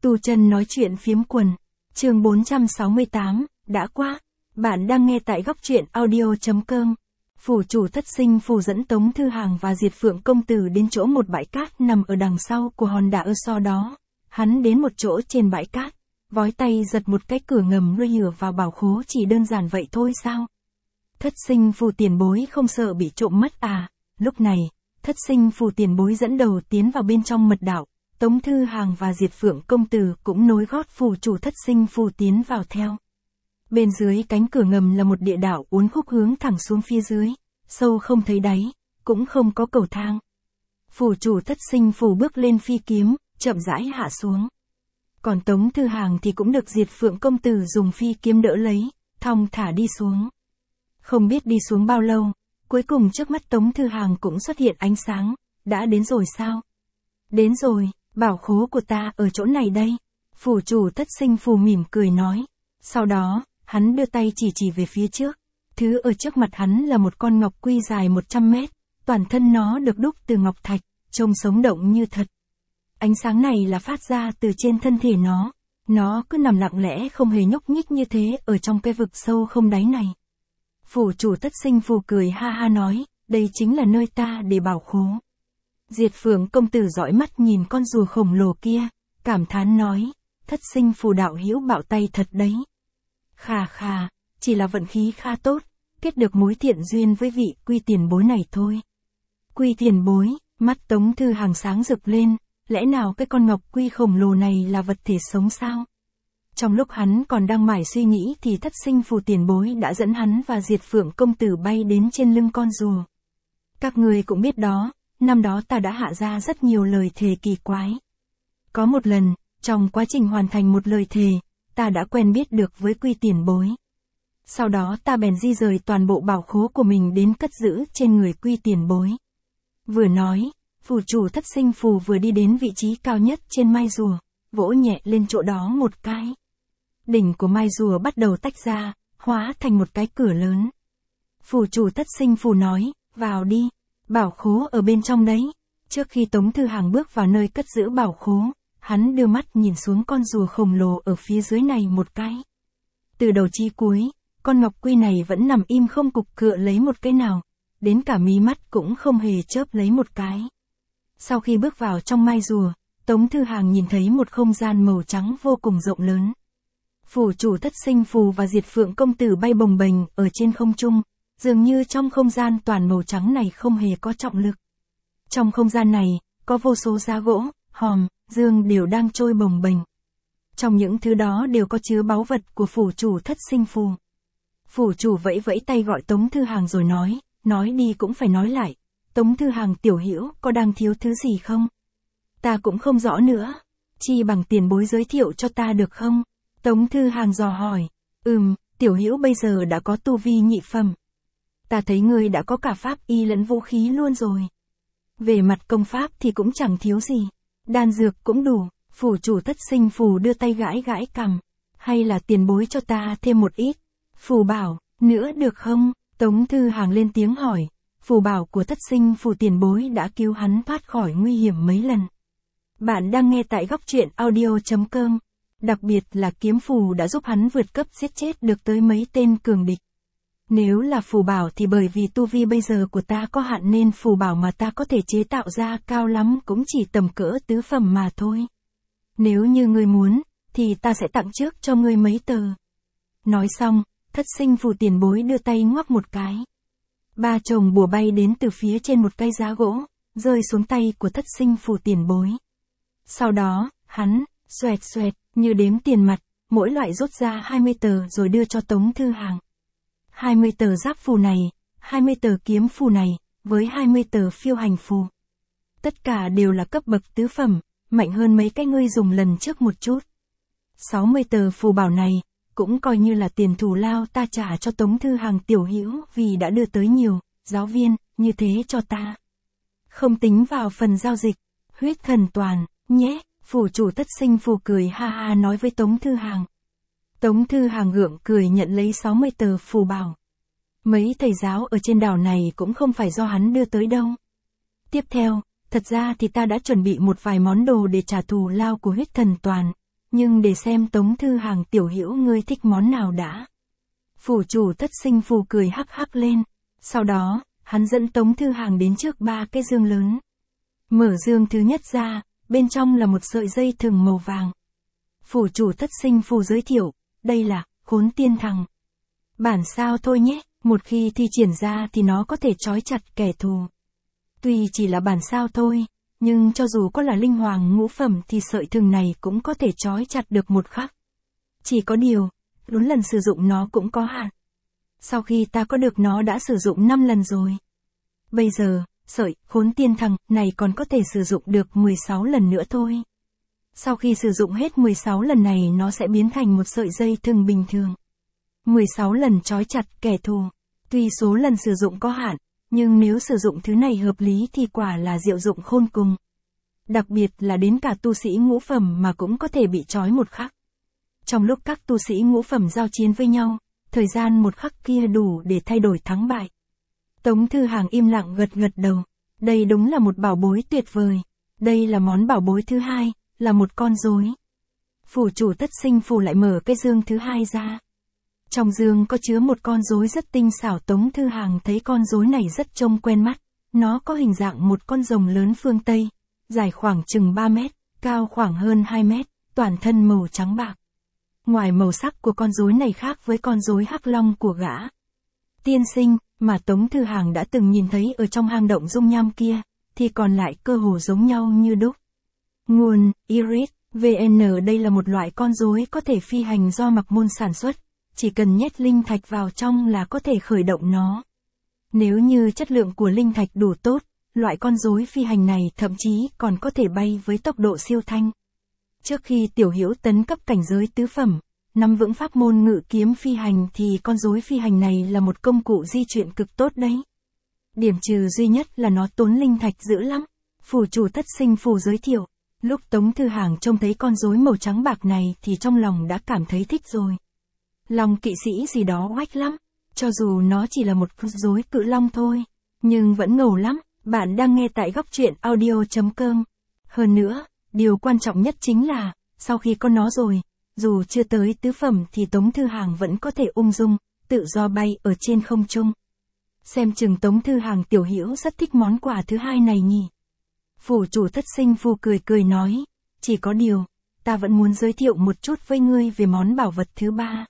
Tu chân nói chuyện phiếm quần. Chương 468, đã qua. Bạn đang nghe tại góc truyện audio.com. Phủ chủ thất sinh phù dẫn Tống Thư Hàng và Diệt Phượng công tử đến chỗ một bãi cát nằm ở đằng sau của hòn đảo so đó. Hắn đến một chỗ trên bãi cát, vói tay giật một cái cửa ngầm nuôi lửa vào bảo khố, chỉ đơn giản vậy thôi sao? Thất sinh phù tiền bối không sợ bị trộm mất à? Lúc này, thất sinh phù tiền bối dẫn đầu tiến vào bên trong mật đạo. Tống Thư Hàng và Diệt Phượng công tử cũng nối gót phủ chủ thất sinh phù tiến vào theo. Bên dưới cánh cửa ngầm là một địa đạo uốn khúc hướng thẳng xuống phía dưới, sâu không thấy đáy, cũng không có cầu thang. Phủ chủ thất sinh phù bước lên phi kiếm, chậm rãi hạ xuống. Còn Tống Thư Hàng thì cũng được Diệt Phượng công tử dùng phi kiếm đỡ lấy, thong thả đi xuống. Không biết đi xuống bao lâu, cuối cùng trước mắt Tống Thư Hàng cũng xuất hiện ánh sáng. Đã đến rồi sao? Đến rồi, bảo khố của ta ở chỗ này đây. Phủ chủ thất sinh phù mỉm cười nói. Sau đó, hắn đưa tay chỉ về phía trước. Thứ ở trước mặt hắn là một con ngọc quy dài 100 mét. Toàn thân nó được đúc từ ngọc thạch, trông sống động như thật. Ánh sáng này là phát ra từ trên thân thể nó. Nó cứ nằm lặng lẽ không hề nhúc nhích như thế ở trong cái vực sâu không đáy này. Phủ chủ thất sinh phù cười ha ha nói, đây chính là nơi ta để bảo khố. Diệt Phượng công tử dõi mắt nhìn con rùa khổng lồ kia, cảm thán nói, thất sinh phù đạo hữu bạo tay thật đấy. Khà khà, chỉ là vận khí khá tốt, kết được mối thiện duyên với vị Quy tiền bối này thôi. Quy tiền bối, mắt Tống Thư Hàng sáng rực lên, lẽ nào cái con ngọc quy khổng lồ này là vật thể sống sao? Trong lúc hắn còn đang mải suy nghĩ thì thất sinh phù tiền bối đã dẫn hắn và Diệt Phượng công tử bay đến trên lưng con rùa. Các người cũng biết đó, năm đó ta đã hạ ra rất nhiều lời thề kỳ quái. Có một lần, trong quá trình hoàn thành một lời thề, ta đã quen biết được với Quy tiền bối. Sau đó ta bèn di rời toàn bộ bảo khố của mình đến cất giữ trên người Quy tiền bối. Vừa nói, phủ chủ thất sinh phù vừa đi đến vị trí cao nhất trên mai rùa, vỗ nhẹ lên chỗ đó một cái. Đỉnh của mai rùa bắt đầu tách ra, hóa thành một cái cửa lớn. Phủ chủ thất sinh phù nói, vào đi, bảo khố ở bên trong đấy. Trước khi Tống Thư Hàng bước vào nơi cất giữ bảo khố, hắn đưa mắt nhìn xuống con rùa khổng lồ ở phía dưới này một cái. Từ đầu chí cuối, con ngọc quy này vẫn nằm im không cục cựa lấy một cái nào, đến cả mí mắt cũng không hề chớp lấy một cái. Sau khi bước vào trong mai rùa, Tống Thư Hàng nhìn thấy một không gian màu trắng vô cùng rộng lớn. Phủ chủ thất sinh phù và Diệt Phượng công tử bay bồng bềnh ở trên không trung, dường như trong không gian toàn màu trắng này không hề có trọng lực. Trong không gian này, có vô số giá gỗ, hòm, dương đều đang trôi bồng bềnh. Trong những thứ đó đều có chứa báu vật của phủ chủ thất sinh phù. Phủ chủ vẫy vẫy tay gọi Tống Thư Hàng rồi nói đi cũng phải nói lại. Tống Thư Hàng tiểu hữu có đang thiếu thứ gì không? Ta cũng không rõ nữa. Chi bằng tiền bối giới thiệu cho ta được không? Tống Thư Hàng dò hỏi. Tiểu hữu bây giờ đã có tu vi nhị phẩm. Ta thấy ngươi đã có cả pháp y lẫn vũ khí luôn rồi. Về mặt công pháp thì cũng chẳng thiếu gì. Đan dược cũng đủ. Phủ chủ thất sinh phù đưa tay gãi gãi cằm. Hay là tiền bối cho ta thêm một ít phù bảo nữa được không? Tống Thư Hàng lên tiếng hỏi. Phù bảo của thất sinh phù tiền bối đã cứu hắn thoát khỏi nguy hiểm mấy lần. Bạn đang nghe tại góc truyện audio.com. Đặc biệt là kiếm phù đã giúp hắn vượt cấp giết chết được tới mấy tên cường địch. Nếu là phù bảo thì bởi vì tu vi bây giờ của ta có hạn nên phù bảo mà ta có thể chế tạo ra cao lắm cũng chỉ tầm cỡ tứ phẩm mà thôi. Nếu như ngươi muốn, thì ta sẽ tặng trước cho ngươi mấy tờ. Nói xong, thất sinh phù tiền bối đưa tay ngoắc một cái. 3 chồng bùa bay đến từ phía trên một cây giá gỗ, rơi xuống tay của thất sinh phù tiền bối. Sau đó, hắn, xoẹt xoẹt, như đếm tiền mặt, mỗi loại rút ra 20 tờ rồi đưa cho Tống Thư Hàng. 20 tờ giáp phù này, 20 tờ kiếm phù này, với 20 tờ phiêu hành phù. Tất cả đều là cấp bậc tứ phẩm, mạnh hơn mấy cái ngươi dùng lần trước một chút. 60 tờ phù bảo này, cũng coi như là tiền thù lao ta trả cho Tống Thư Hàng tiểu hữu vì đã đưa tới nhiều giáo viên như thế cho ta. Không tính vào phần giao dịch, huyết thần toàn, nhé. Phủ chủ thất sinh phù cười ha ha nói với Tống Thư Hàng. Tống Thư Hàng gượng cười nhận lấy 60 tờ phù bảo. Mấy thầy giáo ở trên đảo này cũng không phải do hắn đưa tới đâu. Tiếp theo, thật ra thì ta đã chuẩn bị một vài món đồ để trả thù lao của huyết thần toàn. nhưng để xem Tống Thư Hàng tiểu hữu ngươi thích món nào đã. Phủ chủ Thất Sinh Phù cười hắc hắc lên, sau đó, hắn dẫn Tống Thư Hàng đến trước 3 cái dương lớn. Mở dương thứ nhất ra, bên trong là một sợi dây thừng màu vàng. Phủ chủ Thất Sinh Phù giới thiệu, đây là Khốn Tiên Thằng. Bản sao thôi nhé, một khi thi triển ra thì nó có thể trói chặt kẻ thù. Tuy chỉ là bản sao thôi, nhưng cho dù có là linh hoàng ngũ phẩm thì sợi thừng này cũng có thể trói chặt được một khắc. Chỉ có điều, 4 lần sử dụng nó cũng có hạn. Sau khi ta có được nó đã sử dụng 5 lần rồi. Bây giờ, sợi Khốn Tiên Thằng này còn có thể sử dụng được 16 lần nữa thôi. Sau khi sử dụng hết 16 lần này nó sẽ biến thành một sợi dây thừng bình thường. 16 lần trói chặt kẻ thù. Tuy số lần sử dụng có hạn, nhưng nếu sử dụng thứ này hợp lý thì quả là diệu dụng khôn cùng. Đặc biệt là đến cả tu sĩ ngũ phẩm mà cũng có thể bị trói một khắc. Trong lúc các tu sĩ ngũ phẩm giao chiến với nhau, thời gian một khắc kia đủ để thay đổi thắng bại. Tống Thư Hàng im lặng gật gật đầu. Đây đúng là một bảo bối tuyệt vời. Đây là món bảo bối thứ hai, là một con rối. Phủ chủ Thất Sinh Phù lại mở cái dương thứ hai ra. Trong dương có chứa một con rối rất tinh xảo. Tống Thư Hàng thấy con rối này rất trông quen mắt. Nó có hình dạng một con rồng lớn phương Tây, dài khoảng chừng 3 mét, cao khoảng hơn 2 mét, toàn thân màu trắng bạc. Ngoài màu sắc của con rối này khác với con rối hắc long của gã tiên sinh mà Tống Thư Hàng đã từng nhìn thấy ở trong hang động dung nham kia, thì còn lại cơ hồ giống nhau như đúc. Nguồn: Iris VN. Đây là một loại con rối có thể phi hành do Mặc Môn sản xuất, chỉ cần nhét linh thạch vào trong là có thể khởi động nó. Nếu như chất lượng của linh thạch đủ tốt, loại con rối phi hành này thậm chí còn có thể bay với tốc độ siêu thanh. Trước khi tiểu hữu tấn cấp cảnh giới tứ phẩm, nắm vững pháp môn ngự kiếm phi hành thì con rối phi hành này là một công cụ di chuyển cực tốt đấy. Điểm trừ duy nhất là nó tốn linh thạch dữ lắm. Phủ chủ Thất Sinh Phù giới thiệu. Lúc Tống Thư Hàng trông thấy con rối màu trắng bạc này thì trong lòng đã cảm thấy thích rồi. Lòng kỵ sĩ gì đó oách lắm. Cho dù nó chỉ là một rối cự long thôi, nhưng vẫn ngầu lắm. Bạn đang nghe tại góc truyện audio.com. Hơn nữa, điều quan trọng nhất chính là, sau khi có nó rồi, dù chưa tới tứ phẩm thì Tống Thư Hàng vẫn có thể ung dung, tự do bay ở trên không trung. Xem chừng Tống Thư Hàng tiểu hữu rất thích món quà thứ hai này nhỉ. Phủ chủ Thất Sinh Phù cười cười nói, chỉ có điều, ta vẫn muốn giới thiệu một chút với ngươi về món bảo vật thứ ba.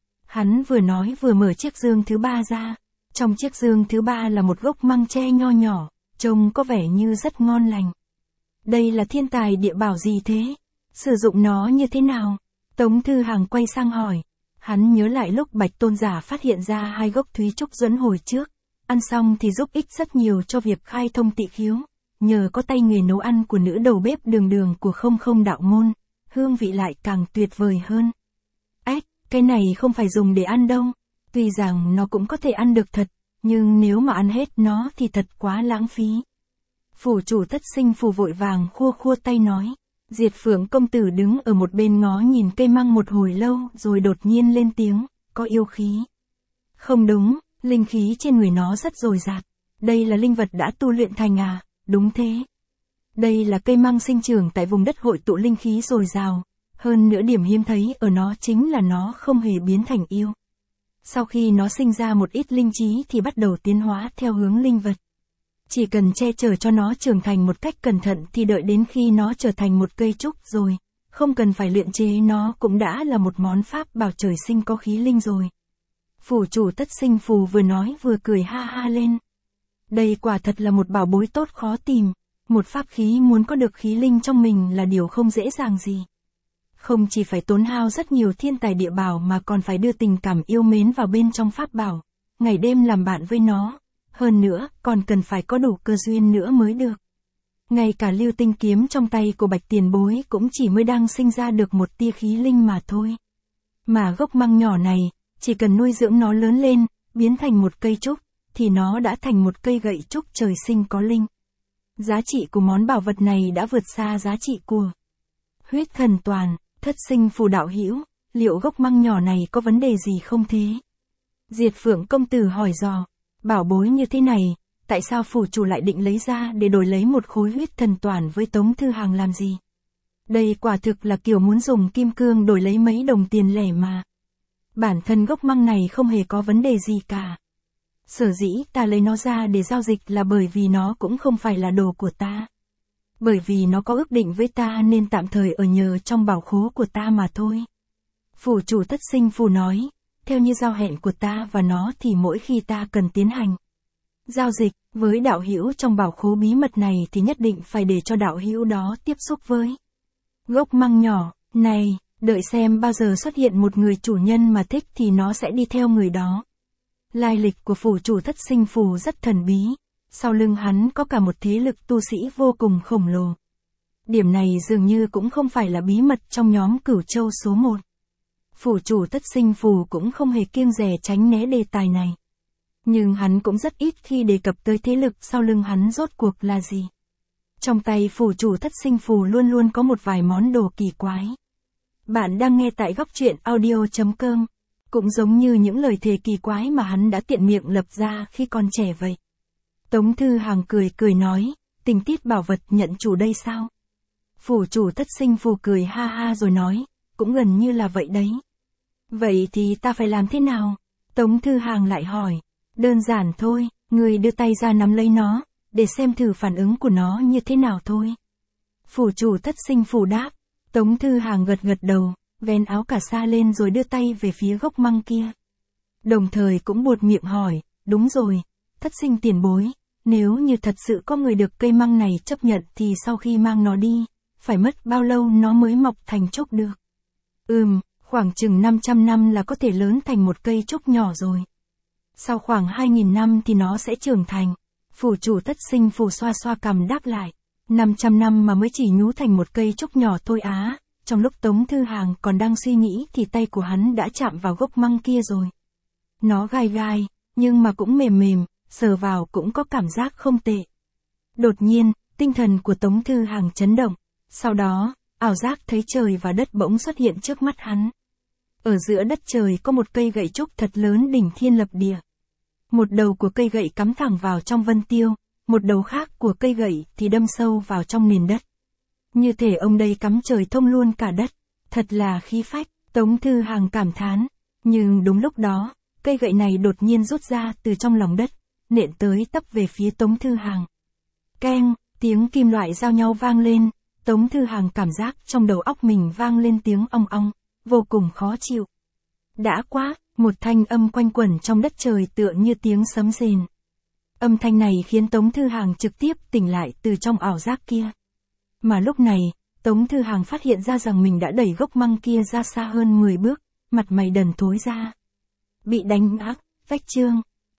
Hắn vừa nói vừa mở chiếc dương thứ ba ra. Trong chiếc dương thứ ba là một gốc măng tre nho nhỏ, trông có vẻ như rất ngon lành. Đây là thiên tài địa bảo gì thế? Sử dụng nó như thế nào? Tống Thư Hàng quay sang hỏi. Hắn nhớ lại lúc Bạch Tôn Giả phát hiện ra 2 gốc thúy trúc duẫn hồi trước. Ăn xong thì giúp ích rất nhiều cho việc khai thông tị khiếu. Nhờ có tay nghề nấu ăn của nữ đầu bếp Đường Đường của Không đạo môn, hương vị lại càng tuyệt vời hơn. Cái này không phải dùng để ăn đâu. Tuy rằng nó cũng có thể ăn được thật, nhưng nếu mà ăn hết nó thì thật quá lãng phí. Phủ chủ Thất Sinh Phù vội vàng khua khua tay nói. Diệt Phượng công tử đứng ở một bên ngó nhìn cây măng một hồi lâu rồi đột nhiên lên tiếng, có yêu khí. Không đúng, linh khí trên người nó rất dồi dạt. Đây là linh vật đã tu luyện thành à? Đúng thế. Đây là cây măng sinh trưởng tại vùng đất hội tụ linh khí dồi dào. Hơn nữa điểm hiếm thấy ở nó chính là nó không hề biến thành yêu. Sau khi nó sinh ra một ít linh trí thì bắt đầu tiến hóa theo hướng linh vật. Chỉ cần che chở cho nó trưởng thành một cách cẩn thận thì đợi đến khi nó trở thành một cây trúc rồi, không cần phải luyện chế nó cũng đã là một món pháp bảo trời sinh có khí linh rồi. Phủ chủ Thất Sinh Phù vừa nói vừa cười ha ha lên. Đây quả thật là một bảo bối tốt khó tìm. Một pháp khí muốn có được khí linh trong mình là điều không dễ dàng gì. Không chỉ phải tốn hao rất nhiều thiên tài địa bảo mà còn phải đưa tình cảm yêu mến vào bên trong pháp bảo, ngày đêm làm bạn với nó. Hơn nữa, còn cần phải có đủ cơ duyên nữa mới được. Ngay cả lưu tinh kiếm trong tay của Bạch tiền bối cũng chỉ mới đang sinh ra được một tia khí linh mà thôi. Mà gốc măng nhỏ này, chỉ cần nuôi dưỡng nó lớn lên, biến thành một cây trúc, thì nó đã thành một cây gậy trúc trời sinh có linh. Giá trị của món bảo vật này đã vượt xa giá trị của huyết thần toàn. Thất Sinh Phù đạo hữu, liệu gốc măng nhỏ này có vấn đề gì không thế? Diệt Phượng công tử hỏi dò, bảo bối như thế này, tại sao phủ chủ lại định lấy ra để đổi lấy một khối huyết thần toàn với Tống Thư Hàng làm gì? Đây quả thực là kiểu muốn dùng kim cương đổi lấy mấy đồng tiền lẻ mà. Bản thân gốc măng này không hề có vấn đề gì cả. Sở dĩ ta lấy nó ra để giao dịch là bởi vì nó cũng không phải là đồ của ta. Bởi vì nó có ước định với ta nên tạm thời ở nhờ trong bảo khố của ta mà thôi. Phủ chủ Thất Sinh Phù nói, theo như giao hẹn của ta và nó thì mỗi khi ta cần tiến hành giao dịch với đạo hữu trong bảo khố bí mật này thì nhất định phải để cho đạo hữu đó tiếp xúc với gốc măng nhỏ này, đợi xem bao giờ xuất hiện một người chủ nhân mà thích thì nó sẽ đi theo người đó. Lai lịch của phủ chủ Thất Sinh Phù rất thần bí, sau lưng hắn có cả một thế lực tu sĩ vô cùng khổng lồ. Điểm này dường như cũng không phải là bí mật trong nhóm Cửu Châu số 1. Phủ chủ Thất Sinh Phù cũng không hề kiêng dè tránh né đề tài này. Nhưng hắn cũng rất ít khi đề cập tới thế lực sau lưng hắn rốt cuộc là gì. Trong tay phủ chủ Thất Sinh Phù luôn luôn có một vài món đồ kỳ quái. Bạn đang nghe tại góc truyện audio.com. Cũng giống như những lời thề kỳ quái mà hắn đã tiện miệng lập ra khi còn trẻ vậy. Tống Thư Hàng cười cười nói, tình tiết bảo vật nhận chủ đây sao? Phủ chủ Thất Sinh Phù cười ha ha rồi nói, cũng gần như là vậy đấy. Vậy thì ta phải làm thế nào? Tống Thư Hàng lại hỏi, đơn giản thôi, người đưa tay ra nắm lấy nó, để xem thử phản ứng của nó như thế nào thôi. Phủ chủ Thất Sinh Phù đáp, Tống Thư Hàng gật gật đầu, vén áo cà sa lên rồi đưa tay về phía gốc măng kia. Đồng thời cũng buột miệng hỏi, đúng rồi, Thất Sinh tiền bối, nếu như thật sự có người được cây măng này chấp nhận thì sau khi mang nó đi, phải mất bao lâu nó mới mọc thành trúc được? Khoảng chừng 500 năm là có thể lớn thành một cây trúc nhỏ rồi. Sau khoảng 2000 năm thì nó sẽ trưởng thành. Phủ chủ Thất Sinh Phù xoa xoa cằm đáp lại. 500 năm mà mới chỉ nhú thành một cây trúc nhỏ thôi á. Trong lúc Tống Thư Hàng còn đang suy nghĩ thì tay của hắn đã chạm vào gốc măng kia rồi. Nó gai gai, nhưng mà cũng mềm mềm, sờ vào cũng có cảm giác không tệ. Đột nhiên, tinh thần của Tống Thư Hàng chấn động. Sau đó, ảo giác thấy trời và đất bỗng xuất hiện trước mắt hắn. Ở giữa đất trời có một cây gậy trúc thật lớn đỉnh thiên lập địa. Một đầu của cây gậy cắm thẳng vào trong vân tiêu, một đầu khác của cây gậy thì đâm sâu vào trong nền đất. Như thể ông đây cắm trời thông luôn cả đất, thật là khí phách, Tống Thư Hàng cảm thán. Nhưng đúng lúc đó, cây gậy này đột nhiên rút ra từ trong lòng đất, nện tới tấp về phía Tống Thư Hàng. Keng, tiếng kim loại giao nhau vang lên, Tống Thư Hàng cảm giác trong đầu óc mình vang lên tiếng ong ong, vô cùng khó chịu. Đã quá, một thanh âm quanh quẩn trong đất trời tựa như tiếng sấm rền. Âm thanh này khiến Tống Thư Hàng trực tiếp tỉnh lại từ trong ảo giác kia. Mà lúc này, Tống Thư Hàng phát hiện ra rằng mình đã đẩy gốc măng kia ra xa hơn 10 bước, mặt mày đần thối ra. Bị đánh ngã, vách chương,